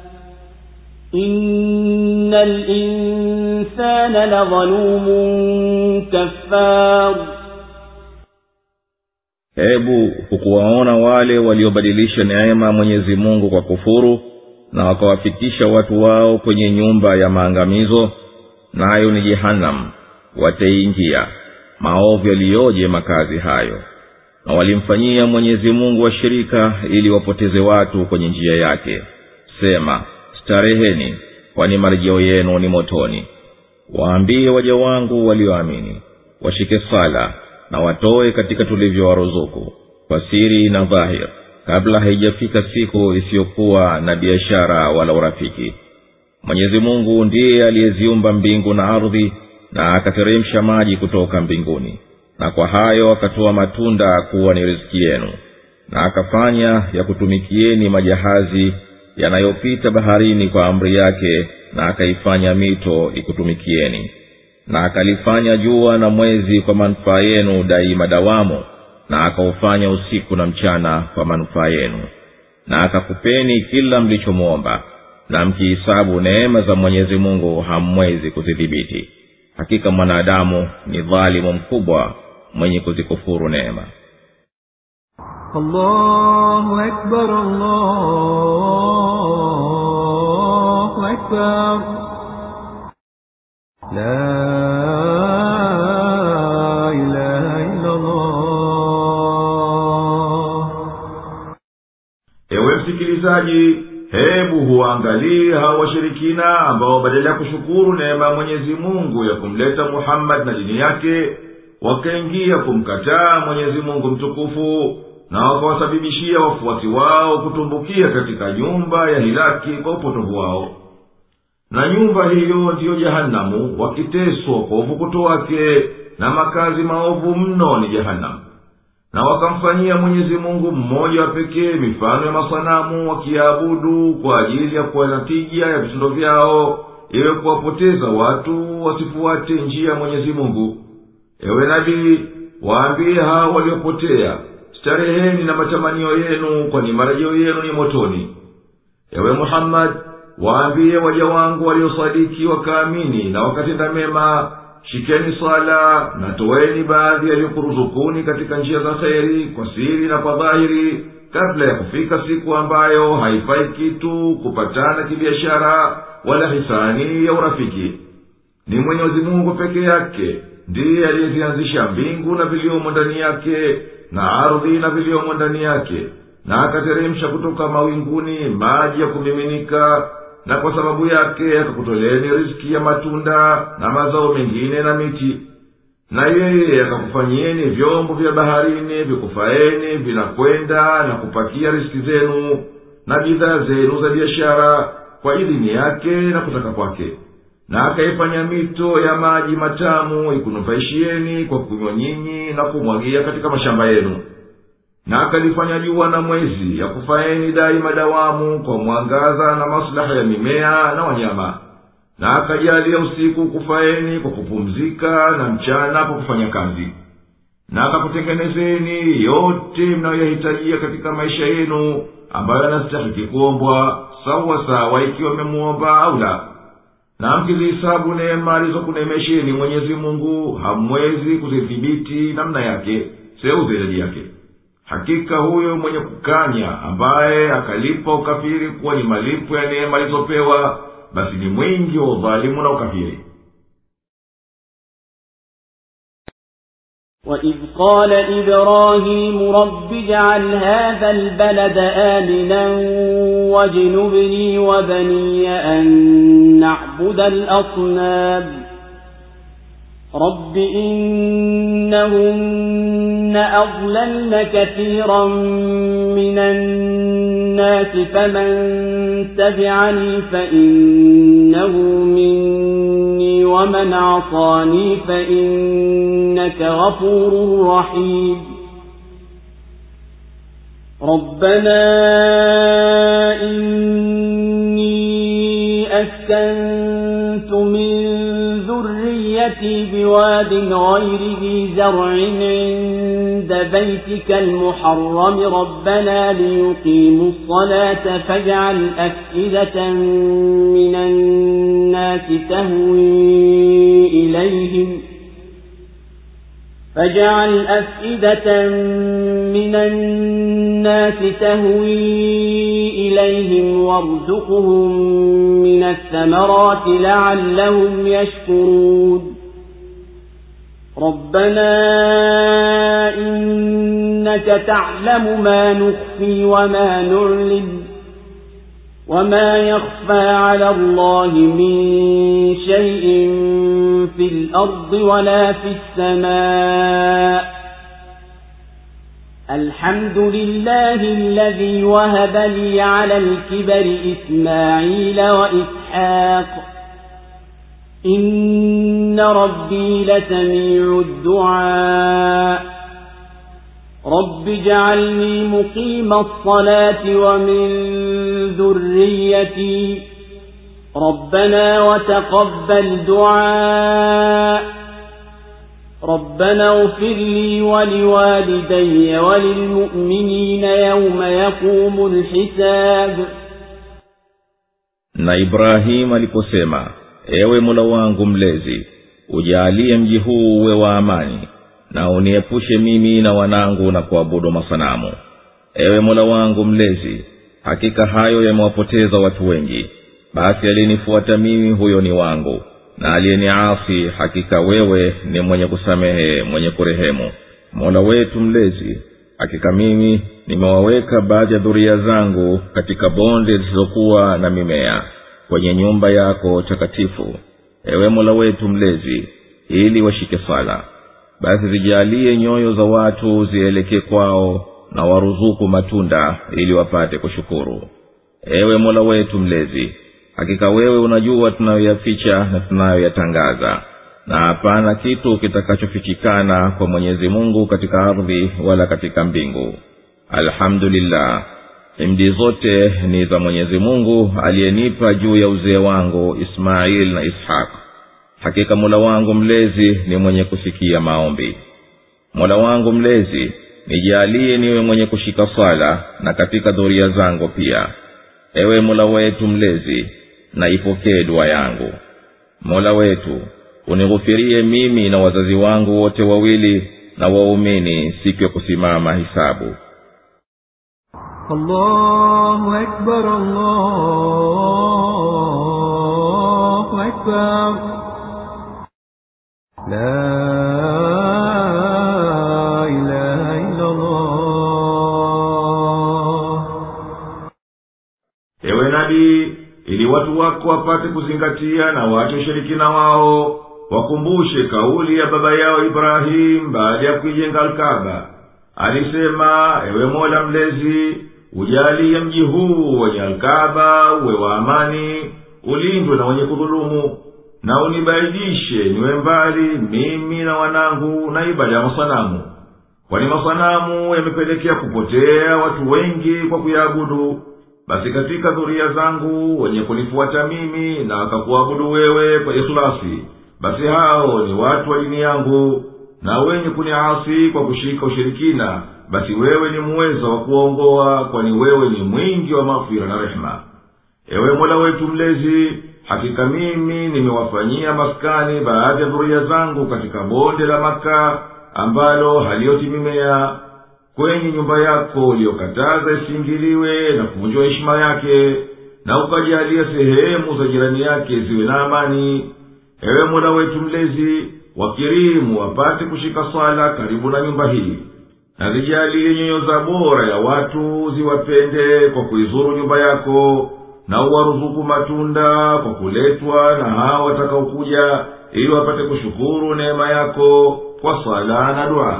إن الإنسان لظلوم كفار. Hebu hukuwaona wale waliobadilisha neema Mwenyezi Mungu kwa kufuru na wakawafikisha watu wao kwenye nyumba ya maangamizo, nayo ni Jehannam, wataingia. Maovu yaliyoje makazi hayo! Na walimfanyia Mwenyezi Mungu washirika ili wapoteze watu kwenye njia yake. Sema, stareheni, kwani marejeo yenu ni motoni. Waambie waja wangu walioamini, washike sala na watoe katika tulivyowaruzuku, kwa siri na dhahir, kabla haijafika siku isiyokuwa na biashara wala urafiki. Mwenyezi Mungu ndiye aliyeziumba mbingu na ardhi na akateremsha maji kutoka mbinguni, na kwa hayo akatoa matunda kuwa ni riziki yenu, na akafanya ya kutumikieni majahazi yanayopita baharini kwa amri yake, na akaifanya mito ikutumikieni, na akalifanya jua na mwezi kwa manufaa yenu daima dawamu, na akaufanya usiku na mchana kwa manufaa yenu, na akakupeni kila mlichomwomba, na mkihisabu neema za Mwenyezi Mungu hamwezi kuzidhibiti. Hakika mwanadamu ni dhalimu mkubwa mwenye kuzikufuru neema. Allahu Akbar, Allahu Akbar. La ilaha illa Allah. Ewe msikilizaji, hebu huangalie hao washirikina ambao badala ya kushukuru neema ya Mwenyezi Mungu ya kumleta Muhammad na dini yake, wakaingia kumkataa Mwenyezi Mungu mtukufu, na wakawasababishia wafuasi wao kutumbukia katika nyumba ya hilaki kwa upotovu wao. Na nyumba hiyo ndiyo Jahanamu, wakiteswa kwa uvukuto wake, na makazi maovu mno ni Jahanamu. Na wakamfanyia Mwenyezi Mungu mmoja wa pekee mifano ya masanamu, wakiabudu kwa ajili ya kuwa na tija ya vitendo vyao, iwe kuwapoteza watu wasifuate njia ya Mwenyezi Mungu. Ewe nabii, waambie hao waliopotea, stareheni na matamanio yenu, kwani marejeo yenu ni motoni. Ewe Muhammad, waambie waja wangu waliosadiki wakaamini na wakatenda mema, shikeni sala na toeni baadhi yaliyokuruzukuni katika njia za kheri kwa siri na kwa dhahiri, kabla ya kufika siku ambayo haifai kitu kupatana kibiashara wala hisani ya urafiki. Ni Mwenyezi Mungu peke yake ndiye aliyezianzisha mbingu na viliomo ndani yake, na ardhi na viliomo ndani yake, na akateremsha kutoka mawinguni maji ya kumiminika, na kwa sababu yake akakutoleni riziki ya matunda na mazao mengine na miti. Na yeye akakufanyieni vyombo vya baharini vikufaeni vinakwenda na kupakia riziki zenu na bidhaa zenu za biashara kwa idhini yake na kutaka kwake. Na akaifanya mito ya maji matamu ikunufaishieni kwa kunywa nyinyi na kumwagia katika mashamba yenu. Na akalifanya jua na mwezi ya kufaeni daima dawamu kwa mwangaza na maslaha ya mimea na wanyama. Na akajalia usiku kufaeni kwa kupumzika na mchana kwa kufanya kazi. Na akakutengenezeni yote mnayoyahitajia katika maisha yenu, ambayo yanastahiki kuombwa sawa sawa ikiwa mmemuomba au la. Na mkizihesabu neema alizokunemesheni Mwenyezi Mungu hamwezi kuzidhibiti namna yake, seuze idadi yake. Hakika huyo mwenye kukanya, ambaye akalipa ukafiri kuwa ni malipo ya neema alizopewa, basi ni mwingi wa udhalimu na ukafiri. وَإِذْ قَالَ إِبْرَاهِيمُ رَبِّ اجْعَلْ هَذَا الْبَلَدَ آمِنًا وَاجْنُبْنِي وَبَنِيَّ أَن نَّعْبُدَ الْأَصْنَامَ رَبِّ إِنَّهُنَّ أَضْلَلْنَ كَثِيرًا مِنَ النَّاسِ فَمَن تَبِعَنِي فَإِنَّهُ مِنِّي وَمَنْ عَصَانِي فَإِنَّكَ غَفُورٌ رَّحِيمٌ رَبَّنَا إِنِّي أَسْكَنتُ مِن ذُرِّيَّتِي بِوَادٍ غَيْرِ ذِي زَرْعٍ عِندَ بَيْتِكَ الْمُحَرَّمِ رَبَّنَا لِيُقِيمُوا الصَّلَاةَ فَاجْعَلْ أَفْئِدَةً مِنَ النَّاسِ تَهْوِي إِلَيْهِمْ فَاجْعَلْ أَفْئِدَةً مِنَ النَّاسِ تَهْوِي إِلَيْهِمْ وَارْزُقْهُم مِّنَ الثَّمَرَاتِ لَعَلَّهُمْ يَشْكُرُونَ رَبَّنَا إِنَّكَ تَعْلَمُ مَا نُخْفِي وَمَا نُعْلِنُ وَمَا يَخْفَى عَلَى اللَّهِ مِن شَيْءٍ فِي الْأَرْضِ وَلَا فِي السَّمَاءِ الحمد لله الذي وهب لي على الكبر إسماعيل وإسحاق إن ربي لسميع الدعاء رب اجعلني مقيم الصلاة ومن ذريتي ربنا وتقبل دعاء ربنا اغفر لي ولوالدي وللمؤمنين يوم يقوم الحساب. Na Ibrahim aliposema, ewe Mola wangu mlezi, ujalie mji huu uwe wa amani, na uniepushe mimi na wanangu na kuabudu masanamu. Ewe Mola wangu mlezi, hakika hayo yamewapoteza watu wengi, basi alinifuata mimi huyo ni wangu, na aliyeniasi hakika wewe ni mwenye kusamehe mwenye kurehemu. Mola wetu mlezi, hakika mimi nimewaweka baadhi ya dhuria zangu katika bonde zisizokuwa na mimea kwenye nyumba yako takatifu, ewe Mola wetu mlezi, ili washike sala. Basi zijalie nyoyo za watu zielekee kwao, na waruzuku matunda ili wapate kushukuru. Ewe Mola wetu mlezi, hakika wewe unajua tunayoyaficha na tunayoyatangaza, na hapana kitu kitakachofichikana kwa Mwenyezi Mungu katika ardhi wala katika mbingu. Alhamdulillah, himdi zote ni za Mwenyezi Mungu aliyenipa juu ya uzee wangu Ismail na Ishaq. Hakika Mola wangu mlezi ni mwenye kusikia maombi. Mola wangu mlezi, nijalie niwe mwenye kushika sala na katika dhuria zangu pia. Ewe Mola wetu mlezi, na ipokee dua yangu. Mola wetu, unighufirie mimi na wazazi wangu wote wawili na waumini siku ya kusimama hisabu. Allahu Akbar, Allahu Akbar. La ilaha illa Allah. Ewe nabii, ili watu wako wapate kuzingatia na waache ushirikina wao, wakumbushe kauli ya baba yao Ibrahim baada ya kuijenga Al-Kaaba. Alisema, ewe Mola mlezi, ujalie mji huu wenye Al-Kaaba uwe wa amani, ulindwe na wenye kudhulumu, na unibaidishe niwe mbali mimi na wanangu na ibada ya masanamu. Kwani masanamu yamepelekea kupotea watu wengi kwa kuyaabudu. Basi katika dhuria zangu wenye kunifuata mimi na wakakuabudu wewe kwa ikhlasi, basi hao ni watu wa dini yangu. Na wenye kuniasi kwa kushika ushirikina, basi wewe ni muweza wa kuongoa, kwani wewe ni mwingi wa maghfira na rehema. Ewe Mola wetu mlezi, hakika mimi nimewafanyia maskani baadhi ya dhuria zangu katika bonde la Maka ambalo halioti mimea, kwenye nyumba yako uliyokataza isiingiliwe na kuvunjwa heshima yake, na ukajalia sehemu za jirani yake ziwe na amani. Ewe Mola wetu mlezi, wakirimu wapate kushika swala karibu na nyumba hii, na zijalie nyoyo za bora ya watu ziwapende kwa kuizuru nyumba yako, na uwaruzuku matunda kwa kuletwa na hao watakaokuja, ili wapate kushukuru neema yako kwa sala na dua.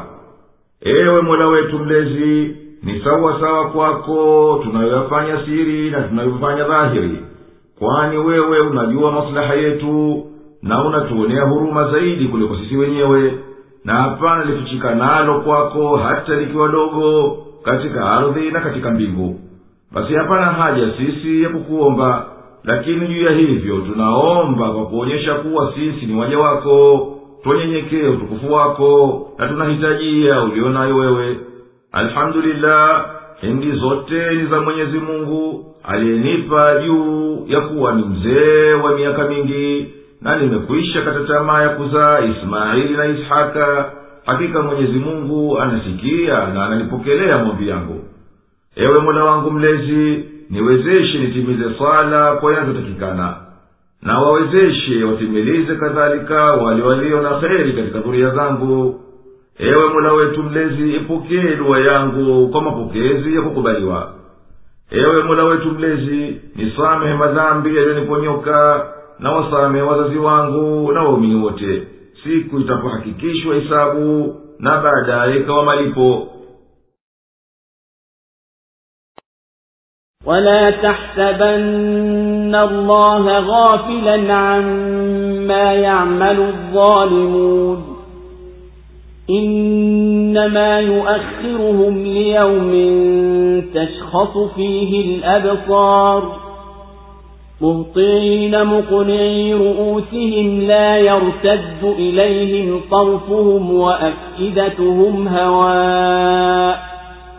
Ewe Mola wetu mlezi, ni sawa sawa kwako tunayoyafanya siri na tunayofanya dhahiri, kwani wewe unajua maslaha yetu na unatuonea huruma zaidi kuliko sisi wenyewe, na hapana lifichikanalo kwako hata likiwa dogo katika ardhi na katika mbingu. Basi hapana haja sisi ya kukuomba, lakini juu ya hivyo tunaomba kwa kuonyesha kuwa sisi ni waja wako, tunyenyekee utukufu wako na tunahitajia ulionayo wewe. Alhamdulillah, hindi zote ni za Mwenyezi Mungu aliyenipa juu ya kuwa ni mzee wa miaka mingi, na nimekwisha kata tamaa ya kuzaa Ismaili na Ishaka. Hakika Mwenyezi Mungu anasikia na ananipokelea maombi yangu. Ewe Mola wangu mlezi, niwezeshe nitimize swala kwa yanayotakikana, na wawezeshe watimilize kadhalika wale walio na kheri katika dhuria zangu. Ewe Mola wetu mlezi, ipokee dua yangu kwa mapokezi ya kukubaliwa. Ewe Mola wetu mlezi, nisamehe madhambi yaliyoniponyoka, na wasamehe wazazi wangu na waumini wote siku itapohakikishwa hisabu na baadaye ikawa malipo. ولا تحسبن الله غافلا عما يعمل الظالمون إنما يؤخرهم ليوم تشخص فيه الأبصار مهطعين مقنعي رؤوسهم لا يرتد إليهم طرفهم وأفئدتهم هواء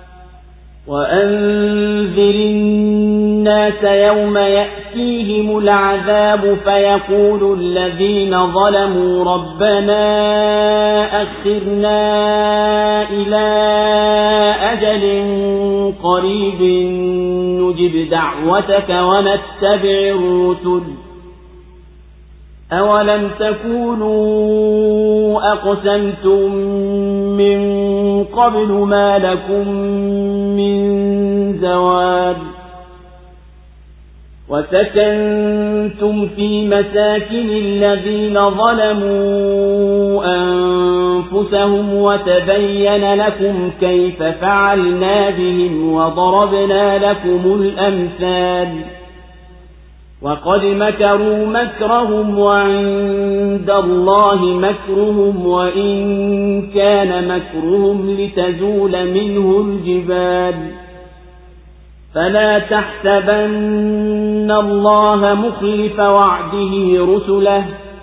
وأنذر الناس يوم يأتيهم العذاب فيقول الذين ظلموا ربنا أخرنا إلى أجل قريب نجب دعوتك ونتبع الرسل أولم تكونوا أقسمتم من قبل ما لكم من زوال وسكنتم في مساكن الذين ظلموا أنفسهم وتبين لكم كيف فعلنا بهم وضربنا لكم الأمثال وقد مكروا مكرهم وعند الله مكرهم وإن كان مكرهم لتزول منه الجبال فلا تحسبن الله مخلف وعده رسله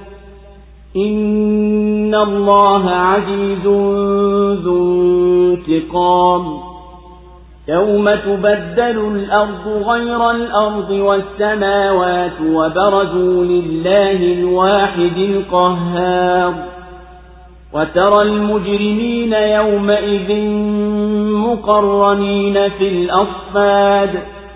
إن الله عزيز ذو انتقام يوم تبدل الأرض غير الأرض والسماوات وبرزوا لله الواحد القهار وترى المجرمين يومئذ مقرنين في الأصفاد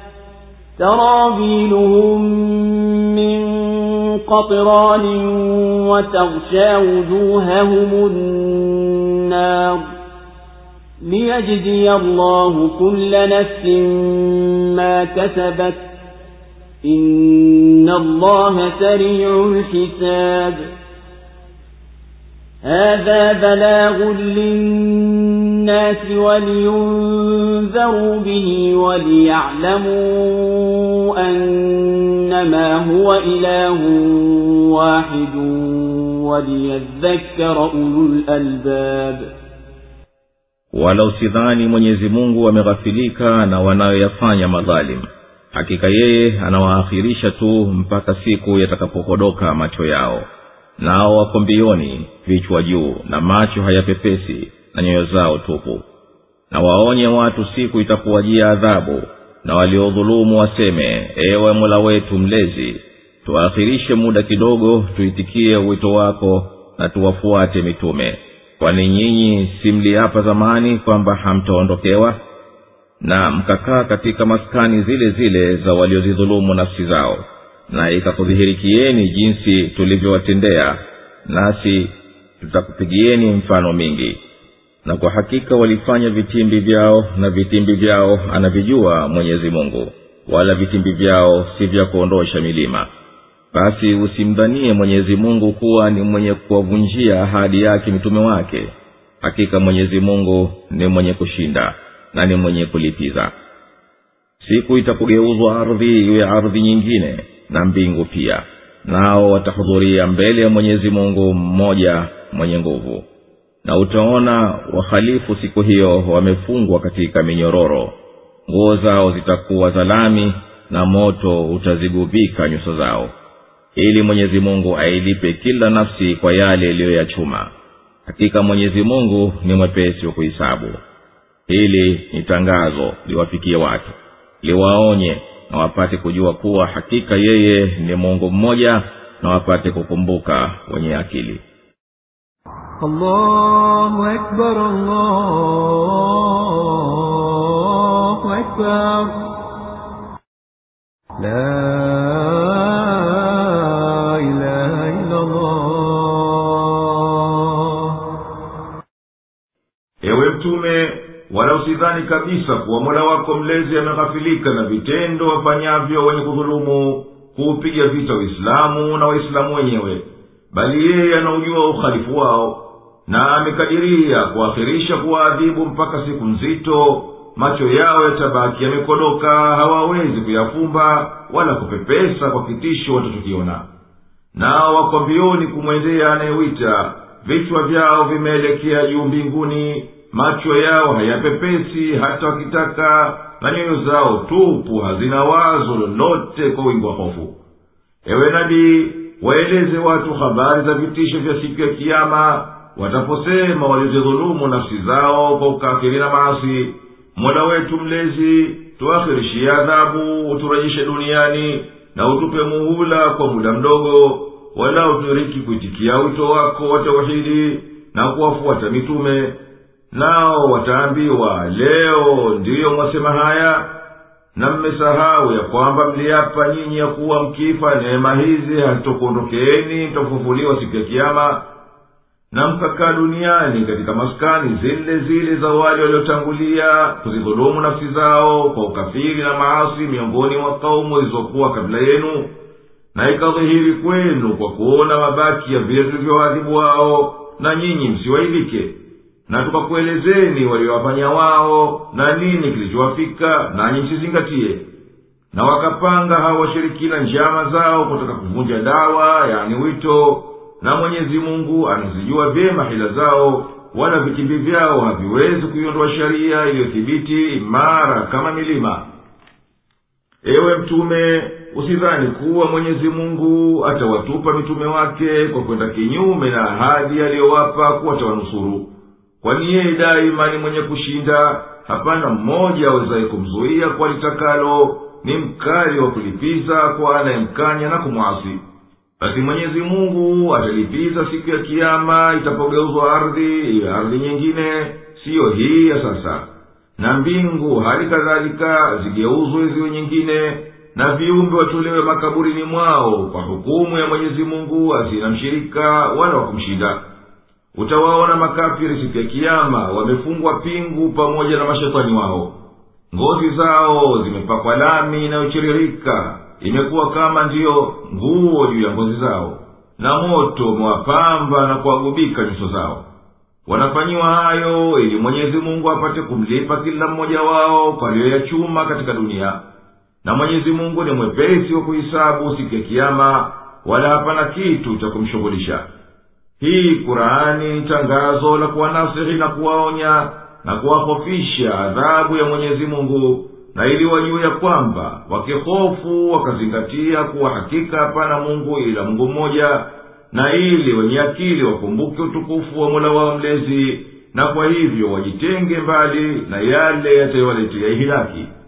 سرابيلهم من قطران وتغشى وجوههم النار ليجزي الله كل نفس ما كسبت إن الله سريع الحساب هذا بلاغ للناس ولينذروا به وليعلموا أنما هو إله واحد وليذكر أولو الألباب. wala usidhani Mwenyezi Mungu ameghafilika na wanayoyafanya madhalim. Hakika yeye anawaakhirisha tu mpaka siku yatakapokodoka macho yao, nao wako mbioni vichwa juu na macho hayapepesi na nyoyo zao tupu. Na waonye watu siku itapowajia adhabu, na waliodhulumu waseme, ewe Mola wetu mlezi, tuakhirishe muda kidogo tuitikie wito wako na tuwafuate mitume. Kwani nyinyi si mliapa zamani kwamba hamtaondokewa? Na mkakaa katika maskani zile zile za waliozidhulumu nafsi zao, na ikakudhihirikieni jinsi tulivyowatendea, nasi tutakupigieni mfano mingi. Na kwa hakika walifanya vitimbi vyao, na vitimbi vyao anavijua Mwenyezi Mungu, wala vitimbi vyao si vya kuondosha milima. Basi usimdhanie Mwenyezi Mungu kuwa ni mwenye kuwavunjia ahadi yake mitume wake. Hakika Mwenyezi Mungu ni mwenye kushinda na ni mwenye kulipiza. Siku itapogeuzwa ardhi iwe ardhi nyingine, na mbingu pia, nao watahudhuria mbele ya Mwenyezi Mungu mmoja mwenye nguvu. Na utaona wahalifu siku hiyo wamefungwa katika minyororo, nguo zao zitakuwa za lami na moto utazigubika nyuso zao, ili Mwenyezi Mungu ailipe kila nafsi kwa yale iliyoyachuma. Hakika Mwenyezi Mungu ni mwepesi wa kuhesabu. Hili ni tangazo liwafikie watu, liwaonye na wapate kujua kuwa hakika yeye ni Mungu mmoja, na wapate kukumbuka wenye akili. Allahu Akbar, Allahu Akbar. La ilaha illa Allah. Ewe mtume, wala usidhani kabisa kuwa Mola wako mlezi ameghafilika na vitendo wafanyavyo wenye kudhulumu kuupiga vita Uislamu na Waislamu wenyewe, bali yeye anaujua ukhalifu wao, na amekadiria kuakhirisha kuadhibu mpaka siku nzito macho yao yatabaki yamekodoka, hawawezi kuyafumba wala kupepesa kwa kitisho watachokiona. Nao wako mbioni kumwendea anayewita, vichwa vyao vimeelekea juu mbinguni, macho yao hayapepesi hata wakitaka, na nyoyo zao tupu hazina wazo lolote kwa wingi wa hofu. Ewe nabii, waeleze watu habari za vitisho vya siku ya kiyama, wataposema walizidhulumu nafsi zao kwa ukafiri na maasi, Mola wetu mlezi, tuakhirishie adhabu, uturejeshe duniani na utupe muhula kwa muda mdogo, wala uturiki kuitikia wito wako wa tauhidi na kuwafuata mitume. Nao wataambiwa, leo ndiyo mwasema haya, na mmesahau ya kwamba mliapa nyinyi ya kuwa mkifa neema hizi hazitokuondokeeni mtafufuliwa siku ya kiyama, na mkakaa duniani katika maskani zile zile za wale waliotangulia kuzidhulumu nafsi zao kwa ukafiri na maasi miongoni mwa kaumu zilizokuwa kabla yenu, na ikadhihiri kwenu kwa kuona mabaki ya vile tulivyoadhibu wao, na nyinyi msiwaidhike, na tukakuelezeni waliowafanya wao na nini kilichowafika, nanyi msizingatie. Na wakapanga hawa washirikina njama zao kutaka kuvunja dawa, yani wito, na Mwenyezi Mungu anazijua vyema hila zao, wala vitimbi vyao haviwezi kuiondoa sharia iliyothibiti imara kama milima. Ewe mtume, usidhani kuwa Mwenyezi Mungu atawatupa mitume wake kwa kwenda kinyume na ahadi aliyowapa kuwa atawanusuru, kwani yeye daima ni mwenye kushinda, hapana mmoja awezaye kumzuia kwa litakalo, ni mkali wa kulipiza kwa anayemkanya na kumwasi. Basi Mwenyezi Mungu atalipiza siku ya kiyama itapogeuzwa ardhi iwe ardhi nyingine, siyo hii ya sasa, na mbingu hali kadhalika zigeuzwe ziwe nyingine, na viumbe watolewe makaburini mwao kwa hukumu ya Mwenyezi Mungu asina mshirika wala wakumshinda. Utawaona makafiri siku ya kiyama wamefungwa pingu pamoja na mashetani wao, ngozi zao zimepakwa lami inayochiririka, imekuwa kama ndiyo nguo juu ya ngozi zao, na moto umewapamba na kuwagubika nyuso zao. Wanafanyiwa hayo ili Mwenyezi Mungu apate kumlipa kila mmoja wao kwa aliyoyachuma katika dunia, na Mwenyezi Mungu ni mwepesi wa kuhisabu siku ya kiyama, wala hapana kitu cha kumshughulisha. Hii Qur'ani ni tangazo la kuwanasihi na kuwaonya na kuwahofisha adhabu ya Mwenyezi Mungu, na ili wajue ya kwamba wakihofu wakazingatia kuwa hakika hapana Mungu ila Mungu mmoja, na ili wenye akili wakumbuke utukufu wa Mola wao mlezi, na kwa hivyo wajitenge mbali na yale yatayowaletea hilaki.